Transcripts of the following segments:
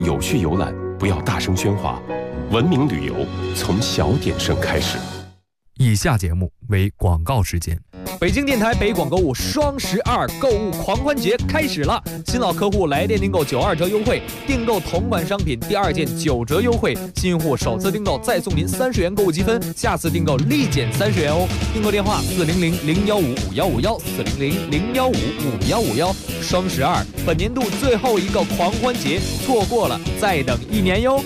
有序游览，不要大声喧哗。文明旅游从小点声开始。 以下节目为广告时间。 北京电台北广购物双12购物狂欢节开始了，新老客户来电订购92折优惠，订购同款商品第2件9折优惠，新用户首次订购再送您30元购物积分，下次订购立减30元哦。订购电话400-015-5151，400-015-5151，双12本年度最后一个狂欢节，错过了再等1年哟。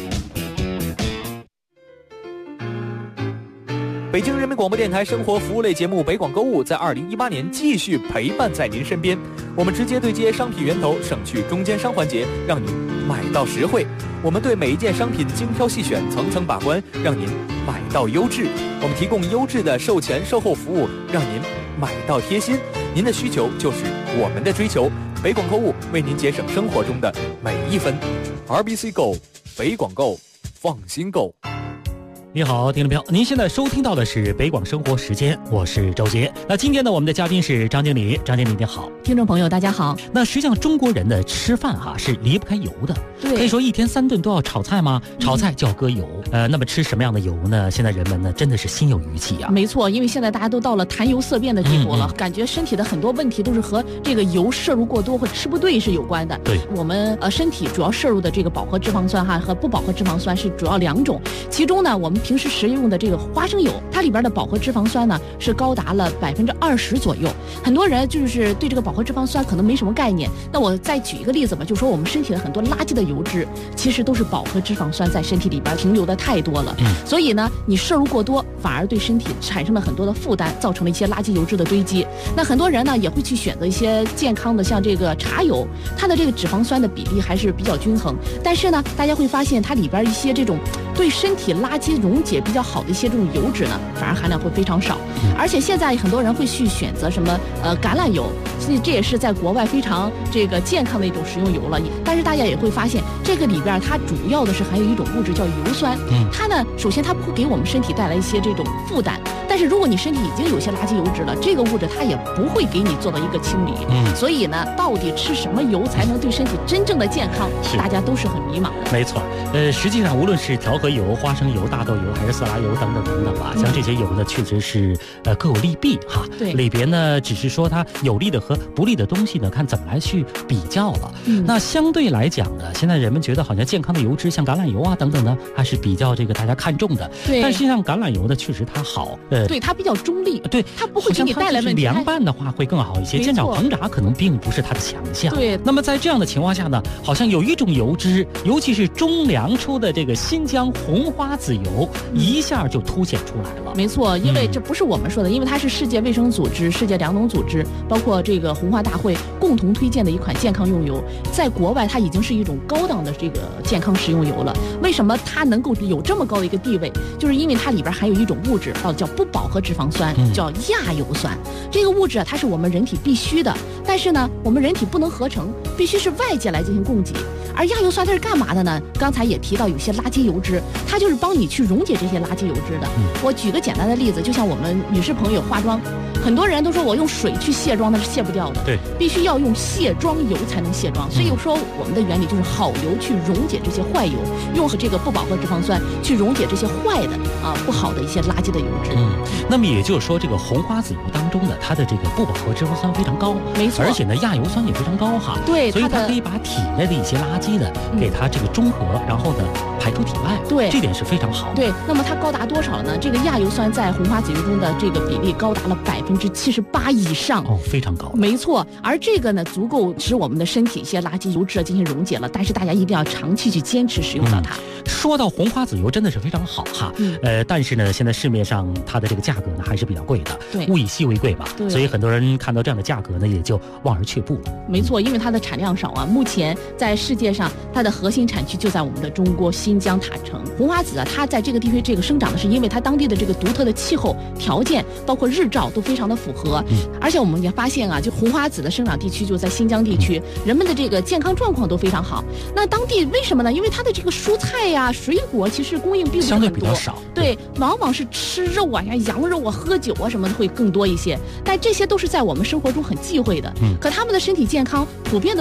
北京人民广播电台生活服务类节目北广购物在2018年继续陪伴在您身边，我们直接对接商品源头，省去中间商环节，让您买到实惠。我们对每一件商品精挑细选，层层把关，让您买到优质。我们提供优质的售前售后服务，让您买到贴心。您的需求就是我们的追求，北广购物为您节省生活中的每一分。RBC Go， 北广购，放心购。 你好，听众朋友，您现在收听到的是北广生活时间，我是周杰。那今天呢，我们的嘉宾是张经理，张经理你好。 听众朋友大家好。 那实际上中国人的吃饭是离不开油的， 对， 可以说1天3顿都要炒菜吗？炒菜就要搁油。那么吃什么样的油呢？现在人们呢真的是心有余悸啊。 没错，因为现在大家都到了谈油色变的地步了，感觉身体的很多问题都是和这个油摄入过多或吃不对是有关的。 对， 我们身体主要摄入的这个饱和脂肪酸和不饱和脂肪酸是主要2种，其中呢我们平时食用的这个花生油，它里边的饱和脂肪酸呢是高达了20%左右。很多人就是对这个饱和脂肪酸可能没什么概念，那我再举一个例子吧，就说我们身体的很多垃圾的油脂其实都是饱和脂肪酸在身体里边停留的太多了，所以呢你摄入过多反而对身体产生了很多的负担，造成了一些垃圾油脂的堆积。那很多人呢也会去选择一些健康的，像这个茶油，它的这个脂肪酸的比例还是比较均衡，但是呢大家会发现它里边一些这种对身体垃圾溶解比较好的一些这种油脂呢，反而含量会非常少。而且现在很多人会去选择什么橄榄油，这也是在国外非常这个健康的一种食用油了。但是大家也会发现，这个里边它主要的是含有一种物质叫油酸，它呢首先它不会给我们身体带来一些这种负担，但是如果你身体已经有些垃圾油脂了，这个物质它也不会给你做到一个清理。所以呢，到底吃什么油才能对身体真正的健康，大家都是很迷茫的。 没错，实际上无论是调和油、花生油、大豆油还是色拉油等等等等吧，像这些油呢，确实是各有利弊哈。 对， 里边呢只是说它有利的和不利的东西呢，看怎么来去比较了。那相对来讲呢，现在人们觉得好像健康的油脂，像橄榄油等等呢，还是比较这个大家看重的。 对， 但实际上橄榄油呢，确实它好， 对，它比较中立， 对， 它不会给你带来问题。 凉拌的话会更好一些，煎炒烹炸可能并不是它的强项。 对， 那么在这样的情况下呢，好像有一种油脂，尤其是中粮出的这个新疆红花籽油，一下就凸显出来了。 没错，因为这不是我们说的，因为它是世界卫生组织、世界粮农组织，包括这个红花大会共同推荐的一款健康用油，在国外它已经是一种高档的这个健康食用油了。为什么它能够有这么高的一个地位？就是因为它里边含有一种物质，叫不饱和脂肪酸，叫亚油酸。这个物质它是我们人体必须的，但是呢，我们人体不能合成，必须是外界来进行供给。而亚油酸它是干嘛的呢？刚才也提到有些垃圾油脂，它就是帮你去溶解这些垃圾油脂的。我举个简单的例子，就像我们女士朋友化妆，很多人都说我用水去卸妆那是卸不掉的， 对， 必须要用卸妆油才能卸妆。所以说我们的原理就是好油去溶解这些坏油，用这个不饱和脂肪酸去溶解这些坏的不好的一些垃圾的油脂。 那么也就是说，这个红花籽油当中呢，它的这个不饱和脂肪酸非常高， 没错， 而且呢亚油酸也非常高哈。 对， 所以它可以把体内的一些垃圾呢给它这个中和，然后呢排出体外。 对， 这点是非常好的。 对，那么它高达多少呢？这个亚油酸在红花籽油中的这个比例高达了78%以上， 非常高。 没错，而这个呢足够使我们的身体一些垃圾油脂进行溶解了，但是大家一定要长期去坚持使用到它。 说到红花籽油真的是非常好哈，但是呢现在市面上它的这个价格呢还是比较贵的， 对， 物以稀为贵嘛，所以很多人看到这样的价格呢也就望而却步了。 没错，因为它的产量少目前在世界上它的核心产区就在我们的中国新疆塔城。红花籽它在这个地区这个生长的是因为它当地的这个独特的气候条件，包括日照都非常的符合，而且我们也发现就红花籽的生长地区就在新疆地区，人们的这个健康状况都非常好。那当地为什么呢？因为它的这个蔬菜水果其实供应并不是很多， 相对比较少， 对，往往是吃肉羊肉喝酒什么的会更多一些，但这些都是在我们生活中很忌讳的。可他们的身体健康普遍的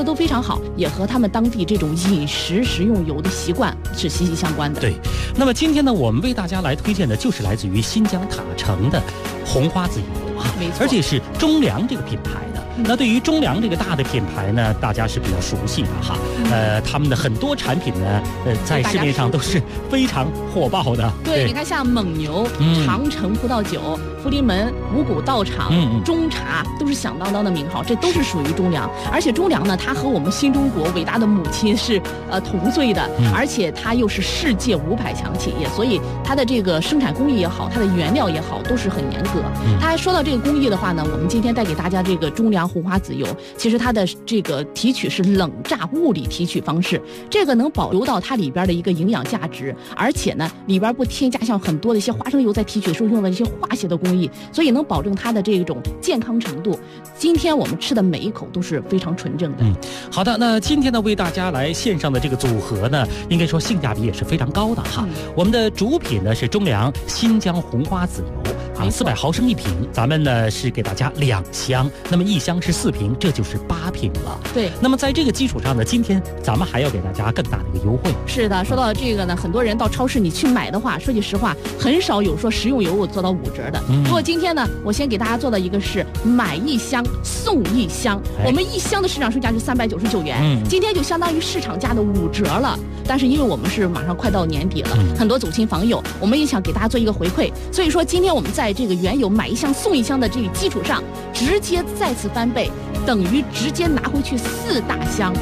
的都非常好，也和他们当地这种饮食食用油的习惯是息息相关的。 对，那么今天呢，我们为大家来推荐的就是来自于新疆塔城的红花籽油啊， 没错， 而且是中粮这个品牌的。那对于中粮这个大的品牌呢，大家是比较熟悉的哈。他们的很多产品呢，在市面上都是非常火爆的。 对，你看像蒙牛、长城葡萄酒、福临门、五谷道场、中茶，都是响当当的名号，这都是属于中粮。而且中粮呢，它和我们新中国伟大的母亲是同岁的，而且它又是世界500强企业，所以它的这个生产工艺也好，它的原料也好，都是很严格。它还说到这个工艺的话呢，我们今天带给大家这个中粮红花籽油，其实它的这个提取是冷榨物理提取方式，这个能保留到它里边的一个营养价值，而且呢里边不添加像很多的一些花生油在提取时候用的一些化学的工艺，所以能保证它的这种健康程度。今天我们吃的每一口都是非常纯正的。 好的，那今天呢为大家来献上的这个组合呢，应该说性价比也是非常高的哈。我们的主品呢是中粮新疆红花籽油啊，400毫升1瓶，咱们呢是给大家2箱，那么1箱是4瓶，这就是8瓶了。 对， 那么在这个基础上呢，今天咱们还要给大家更大的一个优惠。 是的，说到这个呢，很多人到超市你去买的话，说句实话，很少有说食用油做到5折的。不过今天呢，我先给大家做到一个是买1箱送1箱，我们1箱的市场售价是399元，今天就相当于市场价的5折了。但是因为我们是马上快到年底了，很多走亲访友，我们也想给大家做一个回馈，所以说今天我们在这个原有买1箱送1箱的这个基础上，直接再次翻倍，等于直接拿回去4大箱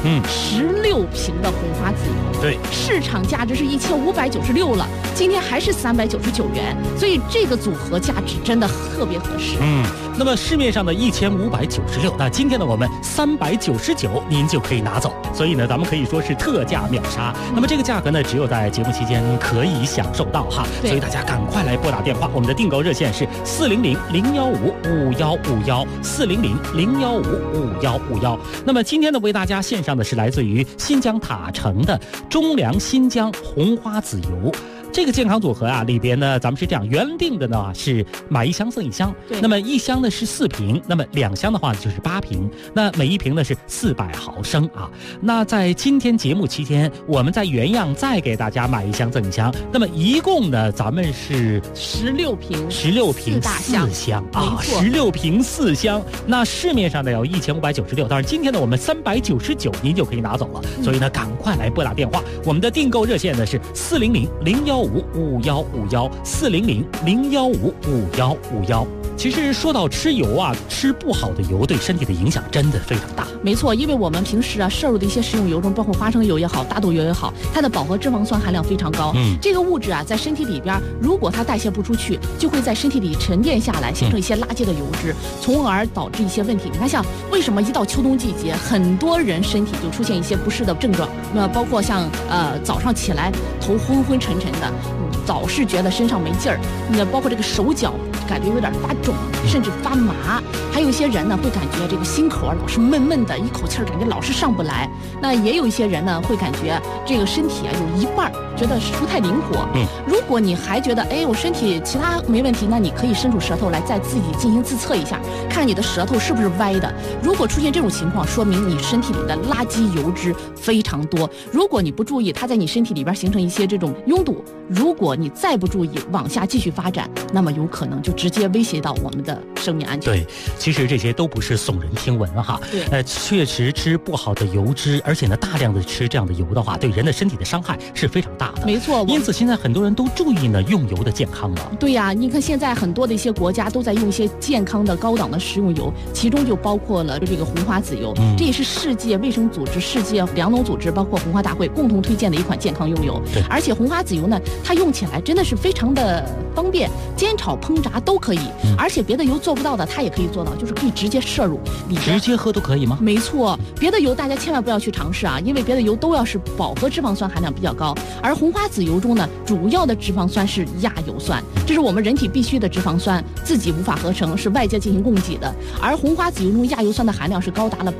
，16瓶的红花籽油。 对， 市场价值是1596了，今天还是399元，所以这个组合价值真的特别合适。 那么市面上的1596，那今天呢我们399您就可以拿走，所以呢咱们可以说是特价秒杀。那么这个价格呢只有在节目期间可以享受到哈，所以大家赶快来拨打电话，我们的订购热线是400-015-5151，400-015-5151。那么今天呢为大家献上的是来自于新疆塔城的中粮新疆红花籽油。这个健康组合啊，里边呢，咱们是这样原定的呢，是买1箱送1箱。 对， 那么1箱呢是4瓶，那么2箱的话就是8瓶，那每1瓶呢是400毫升啊。那在今天节目期间，我们在原样再给大家买1箱赠1箱，那么一共呢，咱们是 16瓶 4箱啊，16瓶4箱。那市面上呢有1596，但是今天呢我们399您就可以拿走了，所以呢赶快来拨打电话，我们的订购热线呢是400-015-5151，400-015-5151。其实说到吃油啊，吃不好的油对身体的影响真的非常大。 没错，因为我们平时啊摄入的一些食用油中，包括花生油也好，大豆油也好，它的饱和脂肪酸含量非常高。这个物质啊在身体里边，如果它代谢不出去，就会在身体里沉淀下来，形成一些垃圾的油脂，从而导致一些问题。你看，像为什么一到秋冬季节，很多人身体就出现一些不适的症状？那包括像早上起来头昏昏沉沉的，早是觉得身上没劲儿，那包括这个手脚感觉有点发肿，甚至发麻，还有一些人呢会感觉这个心口老是闷闷的，一口气儿感觉老是上不来。那也有一些人呢会感觉这个身体啊有一半觉得不太灵活。如果你还觉得我身体其他没问题，那你可以伸出舌头来再自己进行自测一下，看你的舌头是不是歪的。如果出现这种情况，说明你身体里的垃圾油脂非常多。如果你不注意，它在你身体里边形成一些这种拥堵，如果你再不注意往下继续发展，那么有可能就直接威胁到我们的生命安全。 对，其实这些都不是耸人听闻哈。 对， 确实吃不好的油脂，而且呢大量的吃这样的油的话，对人的身体的伤害是非常大的。 没错， 因此现在很多人都注意呢用油的健康了。 对呀，你看现在很多的一些国家都在用一些健康的高档的食用油，其中就包括了这个红花籽油。这也是世界卫生组织、世界粮农组织包括红花大会共同推荐的一款健康用油。而且红花籽油呢，它用起来真的是非常的方便，煎炒烹炸都可以。而且别的油做不到的，它也可以做到，就是可以直接摄入里边， 直接喝都可以吗？ 没错，别的油大家千万不要去尝试啊，因为别的油都要是饱和脂肪酸含量比较高，而红花籽油中呢，主要的脂肪酸是亚油酸，这是我们人体必须的脂肪酸，自己无法合成，是外界进行供给的。而红花籽油中亚油酸的含量是高达了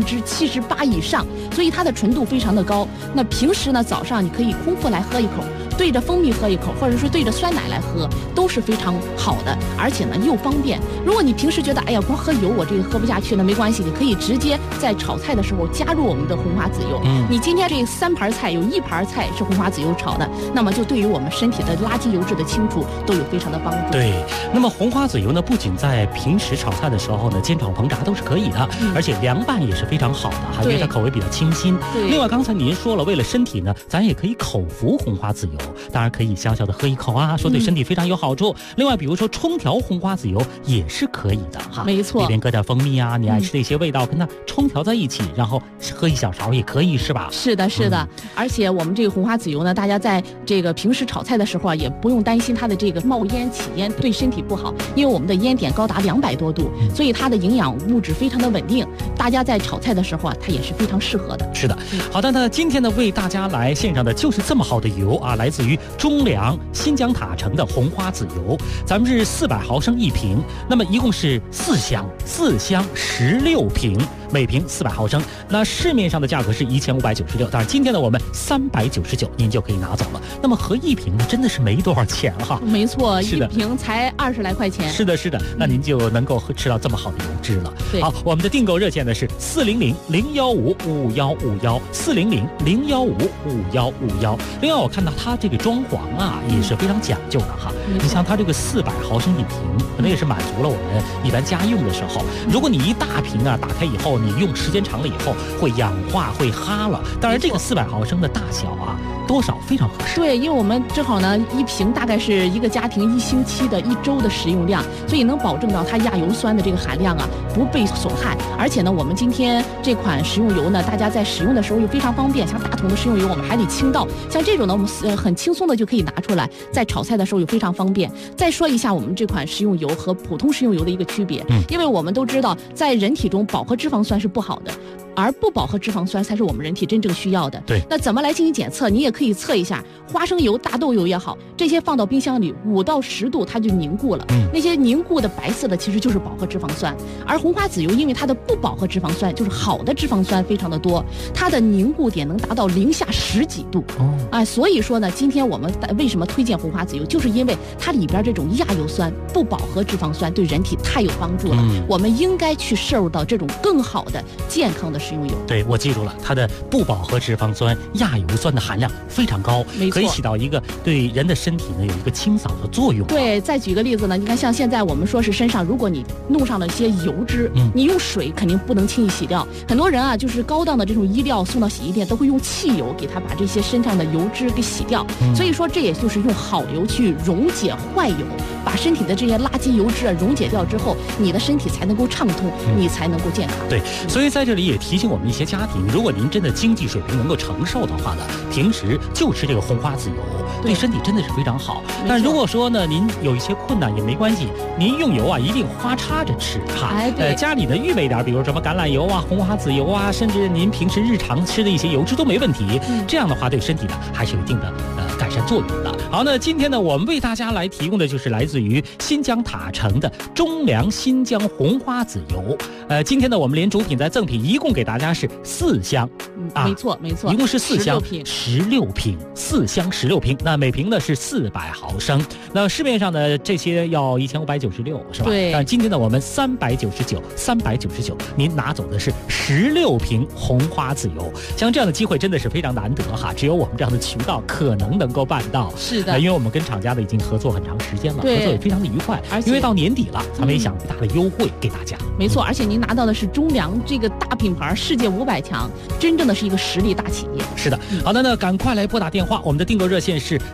78%以上，所以它的纯度非常的高。那平时呢，早上你可以空腹来喝一口， 对着蜂蜜喝一口，或者是对着酸奶来喝，都是非常好的，而且呢又方便。如果你平时觉得哎呀光喝油我这个喝不下去呢，没关系，你可以直接在炒菜的时候加入我们的红花籽油。你今天这3盘菜有1盘菜是红花籽油炒的，那么就对于我们身体的垃圾油脂的清除都有非常的帮助。 对，那么红花籽油呢，不仅在平时炒菜的时候呢煎炒烹炸都是可以的，而且凉拌也是非常好的哈，因为它口味比较清新。另外刚才您说了，为了身体呢，咱也可以口服红花籽油，当然可以小小的喝一口啊，说对身体非常有好处。另外比如说冲调红花籽油也是可以的哈， 没错， 里边搁点蜂蜜啊，你爱吃的一些味道跟它冲调在一起，然后喝一小勺也可以，是吧？ 是的，是的。而且我们这个红花籽油呢，大家在这个平时炒菜的时候啊，也不用担心它的这个冒烟起烟对身体不好，因为我们的烟点高达200多度，所以它的营养物质非常的稳定，大家在炒菜的时候啊，它也是非常适合的。 是的，好的，那今天呢为大家来献上的就是这么好的油啊，来自于中粮新疆塔城的红花籽油，咱们是400毫升1瓶，那么一共是4箱16瓶，每瓶400毫升，那市面上的价格是1596，但是今天呢我们399您就可以拿走了。那么合1瓶呢真的是没多少钱哈。 没错，1瓶才20来块钱。 是的，是的，那您就能够吃到这么好的油脂了。好，我们的订购热线呢是400-015-5151，400-015-5151。另外我看到它这个装潢啊也是非常讲究的哈。你像它这个400毫升1瓶，可能也是满足了我们一般家用的时候。如果你一大瓶啊打开以后，你用时间长了以后会氧化会哈了。当然这个400毫升的大小啊多少非常合适。 对，因为我们正好呢1瓶大概是一个家庭1星期的1周的食用量，所以能保证到它亚油酸的这个含量啊不被损害。而且呢我们今天这款食用油呢，大家在使用的时候又非常方便，像大桶的食用油我们还得倾倒，像这种呢我们很轻松的就可以拿出来，在炒菜的时候又非常方便。再说一下我们这款食用油和普通食用油的一个区别，因为我们都知道在人体中饱和脂肪酸是不好的，而不饱和脂肪酸才是我们人体真正需要的。 对， 那怎么来进行检测？你也可以测一下花生油、大豆油也好，这些放到冰箱里5到10度它就凝固了，那些凝固的白色的其实就是饱和脂肪酸。而红花籽油因为它的不饱和脂肪酸就是好的脂肪酸非常的多，它的凝固点能达到0下10几度。所以说呢，今天我们为什么推荐红花籽油，就是因为它里边这种亚油酸、不饱和脂肪酸对人体太有帮助了。我们应该去摄入到这种更好的健康的食用油。 对，我记住了，它的不饱和脂肪酸、亚油酸的含量非常高，可以起到一个对人的身体呢有一个清扫的作用。 对，再举个例子呢，你看像现在我们说是身上，如果你弄上了一些油脂，你用水肯定不能轻易洗掉。很多人啊，就是高档的这种衣料送到洗衣店，都会用汽油给它把这些身上的油脂给洗掉。所以说这也就是用好油去溶解坏油，把身体的这些垃圾油脂溶解掉之后，你的身体才能够畅通，你才能够健康。 对，所以在这里也提醒我们一些家庭，如果您真的经济水平能够承受的话呢，平时就吃这个红花籽油，对身体真的是非常好。但如果说呢您有一些困难也没关系，您用油啊一定花插着吃哈。家里的预备点，比如什么橄榄油啊、红花籽油啊，甚至您平时日常吃的一些油脂都没问题。这样的话对身体呢还是有一定的改善作用的。好，那今天呢我们为大家来提供的就是来自于新疆塔城的中粮新疆红花籽油。今天呢我们连主品再赠品一共给大家是4箱。 没错， 一共是4箱16瓶，4箱16瓶，那每瓶呢是400毫升。那市面上的这些要1596是吧？ 对。 但今天呢我们399，您拿走的是16瓶红花籽油。像这样的机会真的是非常难得哈，只有我们这样的渠道可能够办到。 是的， 因为我们跟厂家呢已经合作很长时间了，合作也非常的愉快。因为到年底了，咱们也想大的优惠给大家。 没错，而且您拿到的是中粮这个大品牌，世界500强，真正的是一个实力大企业。 是的，好的，那赶快来拨打电话，我们的订购热线是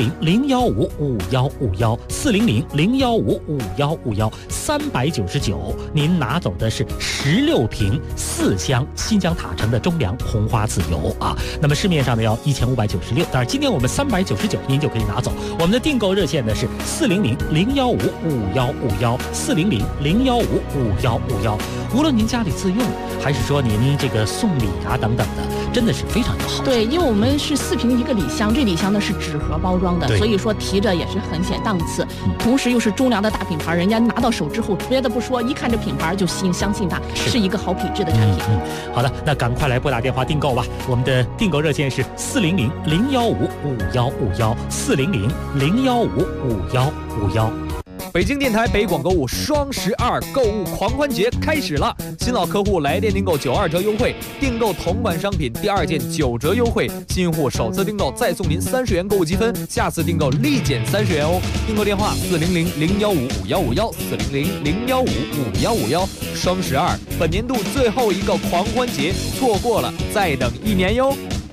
400-015-5151，400-015-5151，399，您拿走的是16瓶4箱新疆塔城的中粮红花籽油啊。那么市面上呢要1596，但是今天我们399，您就可以拿走。我们的订购热线呢是400-015-5151，400-015-5151。无论您家里自用，还是说您这个送礼啊等等的，真的是非常有好处。 对，因为我们是4瓶一个礼箱，这礼箱呢是纸盒包装的，所以说提着也是很显档次。同时又是中粮的大品牌，人家拿到手之后，别的不说，一看这品牌就相信它是一个好品质的产品。好的，那赶快来拨打电话订购吧。我们的订购热线是400-015-5151。 5151，400-015-5151。 北京电台北广购物双12购物狂欢节开始了，新老客户来电订购92折优惠，订购同款商品第2件9折优惠，新用户首次订购再送您30元购物积分，下次订购立减30元哦。订购电话400-015-5151，400-015-5151。双12本年度最后一个狂欢节，错过了再等1年哟。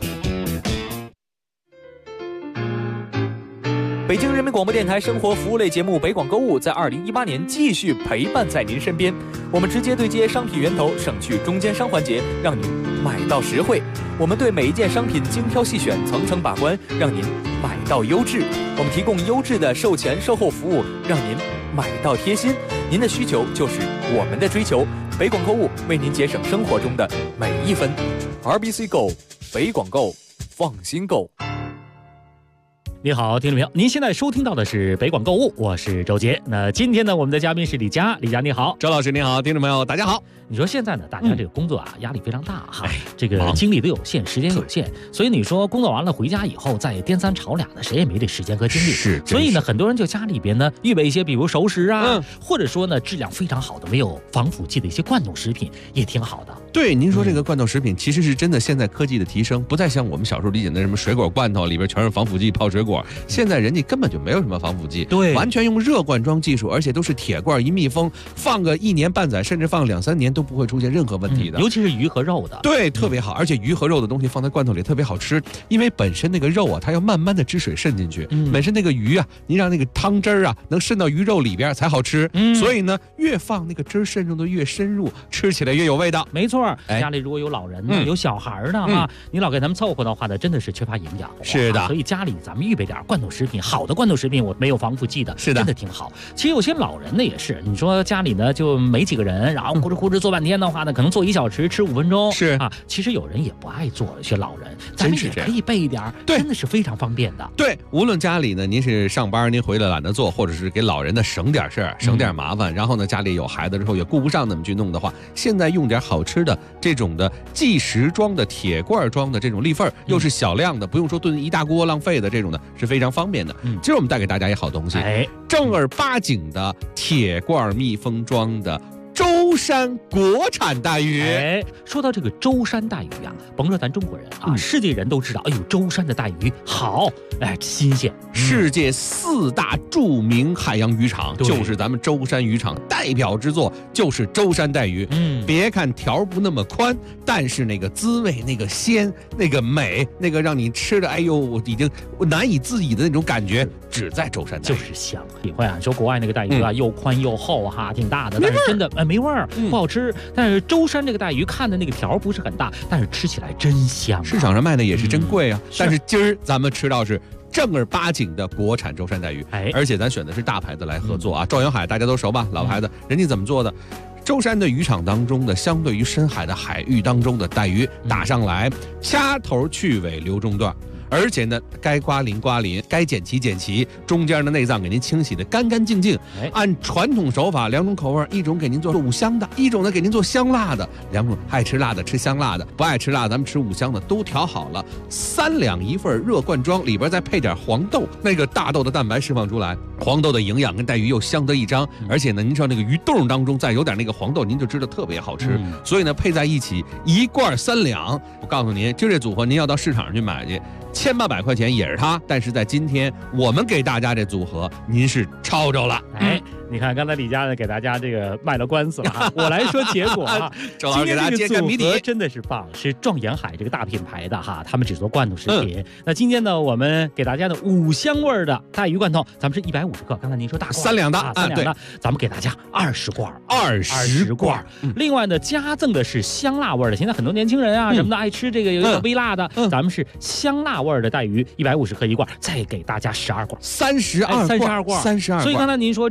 北京人民广播电台生活服务类节目北广购物在2018年继续陪伴在您身边，我们直接对接商品源头，省去中间商环节，让您买到实惠。我们对每一件商品精挑细选，层层把关，让您买到优质。我们提供优质的售前售后服务，让您买到贴心。您的需求就是我们的追求，北广购物为您节省生活中的每一分。RBC Go， 北广购，放心购。 你好，听众朋友，您现在收听到的是北广购物，我是周杰。那今天呢，我们的嘉宾是李佳，李佳你好， 周老师您好，听众朋友大家好。 你说现在呢，大家这个工作压力非常大哈，这个精力都有限，时间有限，所以你说工作完了回家以后再颠三吵俩的，谁也没这时间和精力。 是， 所以呢，很多人就家里边呢预备一些，比如熟食啊，或者说呢质量非常好的、没有防腐剂的一些罐头食品，也挺好的。 对，您说这个罐头食品其实是真的，现在科技的提升，不再像我们小时候理解的什么水果罐头里边全是防腐剂泡水果，现在人家根本就没有什么防腐剂， 对， 完全用热罐装技术，而且都是铁罐一密封，放个1年半载，甚至放2、3年都不会出现任何问题的。 尤其是鱼和肉的， 对，特别好，而且鱼和肉的东西放在罐头里特别好吃，因为本身那个肉啊，它要慢慢的汁水渗进去，本身那个鱼啊，您让那个汤汁啊能渗到鱼肉里边才好吃，所以呢，越放那个汁渗入的越深入，吃起来越有味道。 没错，家里如果有老人呢，有小孩呢啊，你老给他们凑合的话呢，真的是缺乏营养。 是的， 所以家里咱们预备点罐头食品，好的罐头食品，我没有防腐剂的， 是的， 真的挺好。其实有些老人呢也是，你说家里呢就没几个人，然后呼哧做半天的话呢，可能做1小时吃5分钟，是啊。其实有人也不爱做，有些老人，咱们也可以备一点，真的是非常方便的。 对，无论家里呢，您是上班您回来懒得做，或者是给老人呢省点事儿，省点麻烦，然后呢家里有孩子之后也顾不上那么去弄的话，现在用点好吃的这种的即食装的铁罐装的这种立份，又是小量的，不用说炖一大锅浪费的这种的，是非常方便的。今儿我们带给大家一好东西，正儿八经的铁罐密封装的舟山国产带鱼。 说到这个舟山带鱼啊，甭说咱中国人啊，世界人都知道，哎呦，舟山的带鱼好，新鲜。 世界4大著名海洋渔场就是咱们舟山渔场，代表之作就是舟山带鱼。别看条不那么宽，但是那个滋味、那个鲜、那个美、那个让你吃的哎呦已经难以自已的那种感觉，只在舟山带鱼。 就是香。体会啊，说国外那个带鱼啊，又宽又厚哈，挺大的，但是真的没味儿，不好吃。但是舟山这个带鱼看的那个条不是很大，但是吃起来真香。 市场上卖的也是真贵啊，但是今儿咱们吃到是正儿八经的国产舟山带鱼，而且咱选的是大牌子来合作啊。壮阳海大家都熟吧，老牌子，人家怎么做的？舟山的渔场当中的，相对于深海的海域当中的带鱼打上来，掐头去尾留中段。而且呢，该刮鳞刮鳞，该剪鳍剪鳍，中间的内脏给您清洗的干干净净。按传统手法，2种口味，一种给您做5香的，一种呢给您做香辣的。2种，爱吃辣的吃香辣的，不爱吃辣咱们吃5香的，都调好了，3两一份热罐装，里边再配点黄豆，那个大豆的蛋白释放出来，黄豆的营养跟带鱼又相得益彰。而且呢，您知道那个鱼冻当中再有点那个黄豆，您就知道特别好吃。所以呢，配在一起1罐3两，我告诉您，就这组合您要到市场上去买去，1800块钱也是它，但是在今天我们给大家这组合，您是抄着了。 你看刚才李佳呢给大家这个卖了官司了我来说结果啊， 周老师给大家揭开谜底， 真的是棒，是壮阳海这个大品牌的哈，他们只做罐头食品。那今天呢，我们给大家的5香味的带鱼罐头，咱们是150克，刚才您说大罐 3两的 ，3两的，咱们给大家20罐 ，20罐。 另外呢，加赠的是香辣味的，现在很多年轻人啊什么的爱吃这个有点微辣的，咱们是香辣味的带鱼150克1罐，再给大家12罐，32罐。所以刚才您说这个组合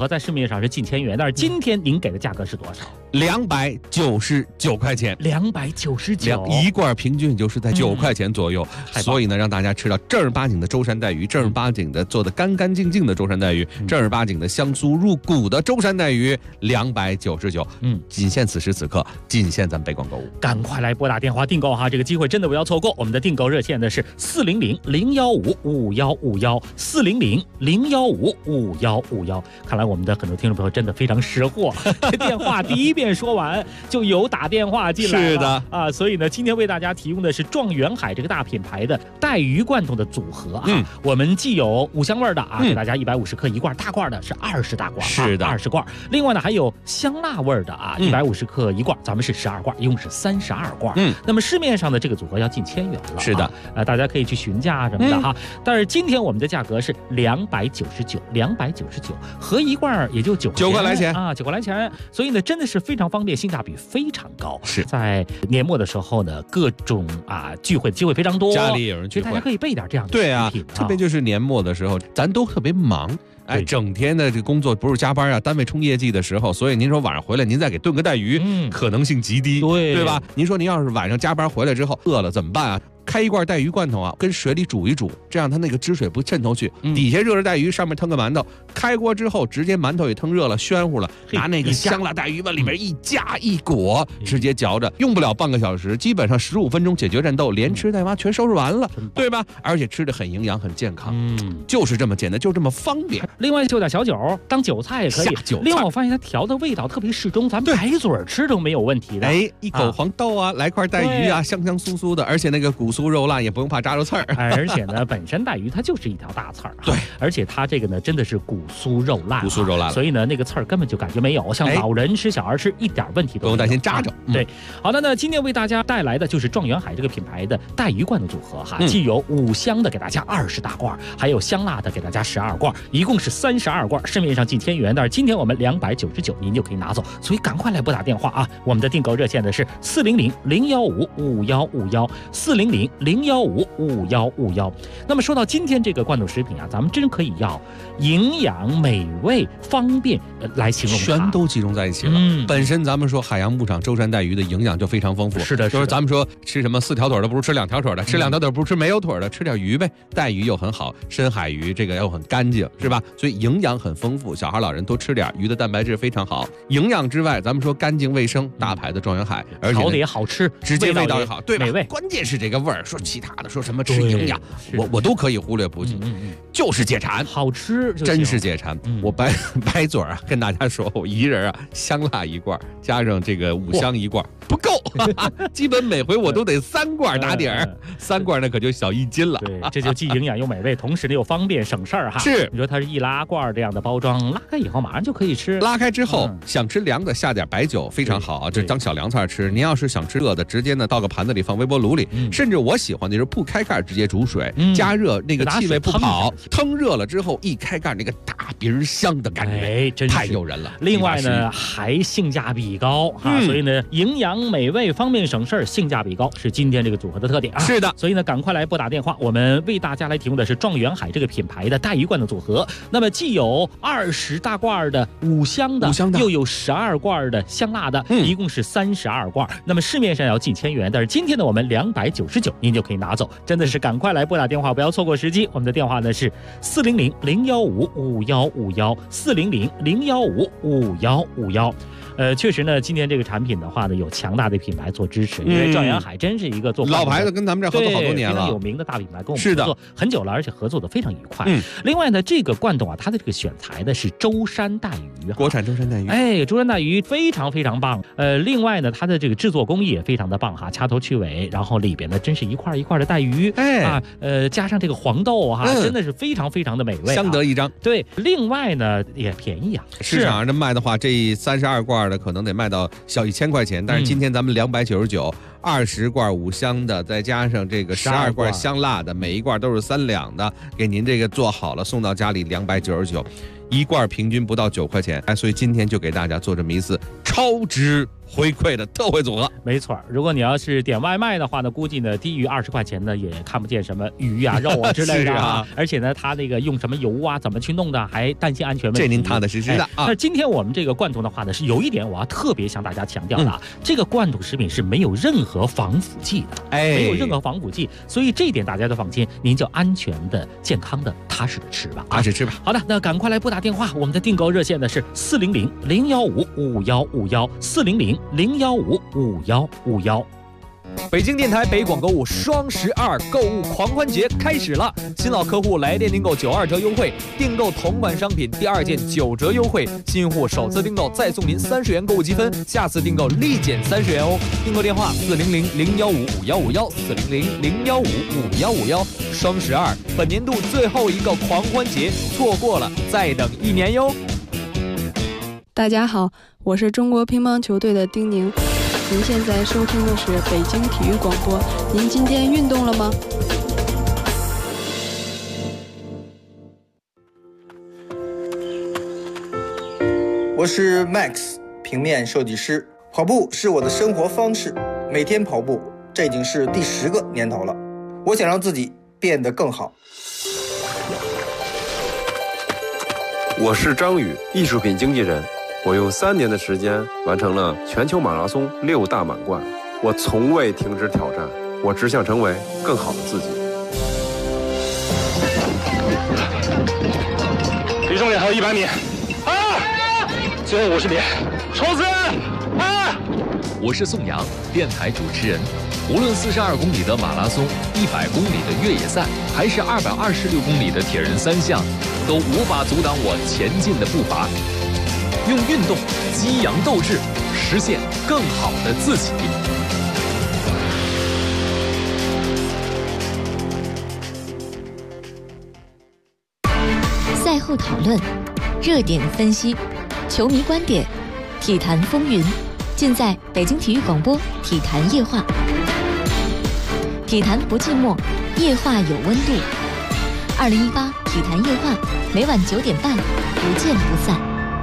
合在市面上是近千元，但是今天您给的价格是多少 ？299块钱 ，299， 一罐平均也就是在9块钱左右。所以呢，让大家吃到正儿八经的舟山带鱼，正儿八经的做的干干净净的舟山带鱼，正儿八经的香酥入骨的舟山带鱼，299。仅限此时此刻，仅限咱们北广购物， 赶快来拨打电话订购哈，这个机会真的不要错过。我们的订购热线呢是400-015-5151，400-015-5151。看来我们的很多听众朋友真的非常识货，这电话第一遍说完就有打电话进来了。 是的啊，所以呢，今天为大家提供的是状元海这个大品牌的带鱼罐头的组合啊。我们既有五香味的啊，给大家150克一罐，大罐的是20大罐， 是的 ，20罐。另外呢，还有香辣味的啊，150克一罐，咱们是12罐，一共是32罐。那么市面上的这个组合要近1000元了。 是的， 大家可以去询价什么的哈。但是今天我们的价格是299，合一罐也就9块来钱啊，9块来钱。所以呢，真的是非常方便，性价比非常高。 是在年末的时候呢，各种聚会的机会非常多， 家里也有人聚会， 大家可以备点这样的对啊食品， 特别就是年末的时候，咱都特别忙。整天的这工作不是加班啊，单位冲业绩的时候，所以您说晚上回来您再给炖个带鱼，可能性极低，对吧？您说您要是晚上加班回来之后饿了怎么办啊？开一罐带鱼罐头啊，跟水里煮一煮，这样它那个汁水不渗透去，底下热着带鱼，上面腾个馒头，开锅之后直接馒头也腾热了，暄乎了，拿那个香辣带鱼往里面一夹一裹，直接嚼着，用不了半个小时，基本上15分钟解决战斗，连吃带挖全收拾完了，对吧？而且吃的很营养很健康，就是这么简单，就这么方便。 另外就点小酒当韭菜也可以，另外我发现它调的味道特别适中，咱们白嘴吃都没有问题的。 一口黄豆啊，来块带鱼啊，香香酥酥的，而且那个骨酥肉烂也不用怕扎着刺儿， 而且呢，本身带鱼它就是一条大刺儿， 对， 而且它这个呢真的是骨酥肉烂，所以呢那个刺儿根本就感觉没有，像老人吃、小孩吃一点问题都没有， 不用担心扎着。 对，好的，那今天为大家带来的就是状元海这个品牌的带鱼罐的组合哈，既有五香的给大家20大罐，还有香辣的给大家12罐，一共是32罐，市面上近1000元，但是今天我们299您就可以拿走，所以赶快来拨打电话啊！我们的订购热线呢是400-015-5151，400-015-5151。那么说到今天这个罐头食品啊，咱们真可以要营养、美味、方便来形容它， 全都集中在一起了。本身咱们说海洋牧场舟山带鱼的营养就非常丰富， 是的， 就是咱们说吃什么4条腿的不如吃2条腿的，吃2条腿不如吃没有腿的，吃点鱼呗。带鱼又很好，深海鱼这个又很干净，是吧？所以营养很丰富，小孩老人多吃点，鱼的蛋白质非常好。营养之外，咱们说干净卫生，大牌的状元海，而且调的也好吃， 直接味道也好，对吧？ 美味。 关键是这个味儿，说其他的说什么吃营养，我都可以忽略不计，就是解馋， 好吃， 真是解馋。我白嘴啊，跟大家说，我一人啊，香辣一罐，加上这个五香一罐，不够，基本每回我都得3罐打底儿，3罐那可就小1斤了。 对，这就既营养又美味，同时呢又方便省事儿哈。 是， 你说它是易拉罐这样的包装，拉开以后马上就可以吃。 拉开之后，想吃凉的下点白酒非常好啊，这当小凉菜吃。您要是想吃热的，直接呢倒个盘子里放微波炉里，甚至我喜欢的就是不开盖直接煮水，加热那个气味不跑，腾热了之后一开盖那个大鼻香的感觉， 真是太诱人了。 另外呢还性价比高哈，所以呢营养美味方便省事儿，性价比高是今天这个组合的特点啊。 是的， 所以呢赶快来拨打电话，我们为大家来提供的是状元海这个品牌的带鱼罐的组合。那么既有20大罐的五香的，又有12罐的香辣的，一共是32罐。那么市面上要近1000元，但是今天呢我们299您就可以拿走，真的是赶快来拨打电话，不要错过时机。我们的电话呢是400-015-5151，400-015-5151。确实呢，今天这个产品的话呢，有强大的品牌做支持，因为状元海真是一个做老牌子，跟咱们这合作好多年了， 非常有名的大品牌，跟我们合作很久了，而且合作的非常愉快。另外呢，这个罐头啊，它的这个选材呢是舟山带鱼， 国产舟山带鱼， 舟山带鱼非常非常棒。另外呢，它的这个制作工艺也非常的棒哈，掐头去尾，然后里边呢真是一块一块的带鱼，加上这个黄豆哈，真的是非常非常的美味， 相得益彰。 对，另外呢也便宜啊， 市场上这卖的话，这32罐的可能得卖到小1000块钱，但是今天咱们299，20罐五香的，再加上这个12罐香辣的，每一罐都是3两的，给您这个做好了送到家里299，一罐平均不到9块钱，所以今天就给大家做这么一次超值回馈的特惠组合。 没错，如果你要是点外卖的话呢，估计呢低于20块钱呢也看不见什么鱼啊、肉啊之类的啊。而且呢，它那个用什么油啊，怎么去弄的，还担心安全问题。 这您踏踏实实的啊。 那今天我们这个罐头的话呢，是有一点我要特别向大家强调的啊，这个罐头食品是没有任何防腐剂的，没有任何防腐剂，所以这一点大家都放心，您就安全的、健康的、踏实的吃吧， 踏实吃吧。 好的，那赶快来拨打电话，我们的订购热线呢是400-015-5151，400-015-5151。 北京电台北广购物双12购物狂欢节开始了，新老客户来电订购92折优惠，订购同款商品第2件9折优惠，新用户首次订购再送您30元购物积分，下次订购立减30元哦。订购电话400-015-5151，400-015-5151，双12本年度最后一个狂欢节，错过了再等1年哟。 大家好，我是中国乒乓球队的丁宁。您现在收听的是北京体育广播。您今天运动了吗？ 我是 Max， 平面设计师。跑步是我的生活方式，每天跑步，这已经是第10个年头了。我想让自己变得更好。 我是张宇，艺术品经纪人。我用3年的时间完成了全球马拉松6大满贯，我从未停止挑战，我只想成为更好的自己。 离终点还有100米，最后50米，冲刺！ 我是宋阳，电台主持人。无论42公里的马拉松、100公里的越野赛，还是226公里的铁人3项，都无法阻挡我前进的步伐。用运动激扬斗志，实现更好的自己。 赛后讨论，热点分析，球迷观点，体坛风云，尽在北京体育广播体坛夜话。体坛不寂寞，夜话有温度。2018体坛夜话，每晚9点半，不见不散。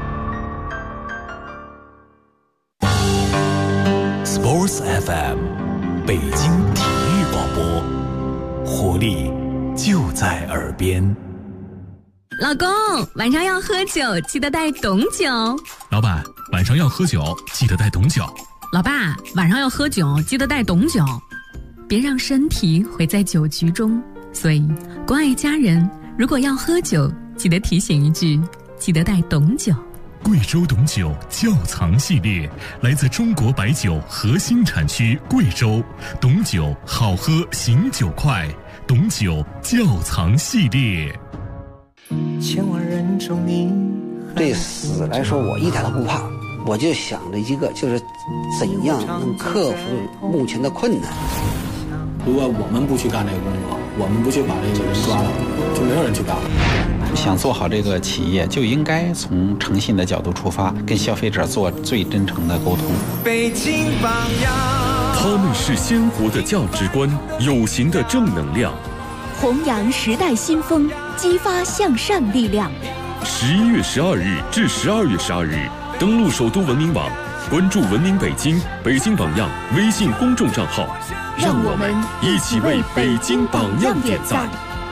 Sports FM， 北京体育广播，活力就在耳边。 老公，晚上要喝酒，记得带董酒。 老板，晚上要喝酒，记得带董酒。 老爸，晚上要喝酒，记得带董酒。别让身体毁在酒局中。所以，关爱家人，如果要喝酒，记得提醒一句，记得带董酒。 贵州董酒窖藏系列，来自中国白酒核心产区贵州，董酒好喝醒酒快，董酒窖藏系列。 千万人中你对死来说，我一点都不怕，我就想着一个，就是怎样能克服目前的困难。 如果我们不去干这个工作，我们不去把这个人抓到，就没有人去干了。 想做好这个企业，就应该从诚信的角度出发，跟消费者做最真诚的沟通。 北京榜样，他们是鲜活的价值观，有形的正能量， 弘扬时代新风，激发向善力量。 11月12日至12月12日，登录首都文明网，关注文明北京、北京榜样微信公众账号， 让我们一起为北京榜样点赞。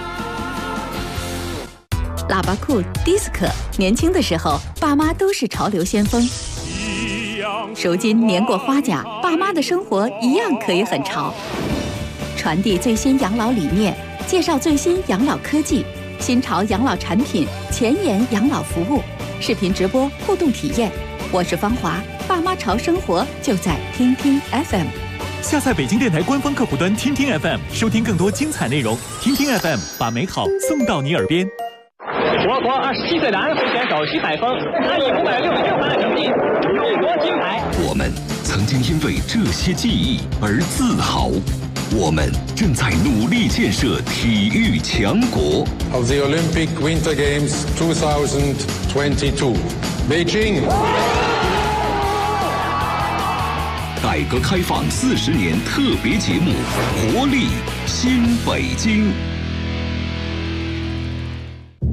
喇叭裤、迪斯科，年轻的时候，爸妈都是潮流先锋。如今年过花甲，爸妈的生活一样可以很潮。传递最新养老理念，介绍最新养老科技、新潮养老产品、前沿养老服务，视频直播互动体验。我是芳华，爸妈潮生活就在听听 FM。 下载北京电台官方客户端听听 FM， 收听更多精彩内容。听听 FM， 把美好送到你耳边。 我国27岁的安徽选手徐海峰，他以566分的成绩勇夺金牌。 我们曾经因为这些记忆而自豪，我们正在努力建设体育强国。 Of the Olympic Winter Games 2022, Beijing。 改革开放40年特别节目《活力新北京》。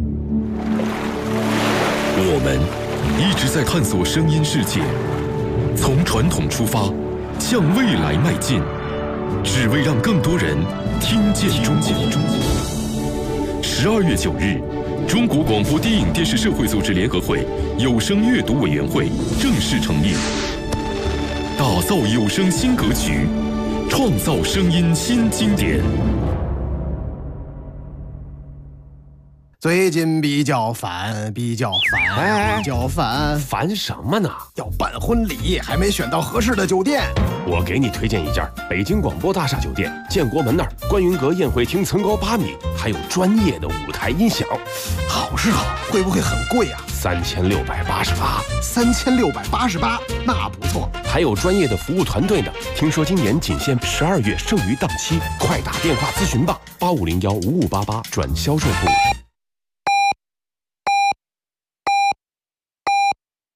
我们一直在探索声音世界， 从传统出发，向未来迈进，只为让更多人听见中国。12月9日，中国广播电影电视社会组织联合会有声阅读委员会正式成立，打造有声新格局，创造声音新经典。 最近比较烦， 烦什么呢？ 要办婚礼，还没选到合适的酒店。 我给你推荐一家北京广播大厦酒店，建国门那儿观云阁宴会厅层高8米，还有专业的舞台音响。 好是好，会不会很贵啊 ？3688。 3688，那不错。 还有专业的服务团队呢。听说今年仅限12月剩余档期，快打电话咨询吧，85015588转销售部。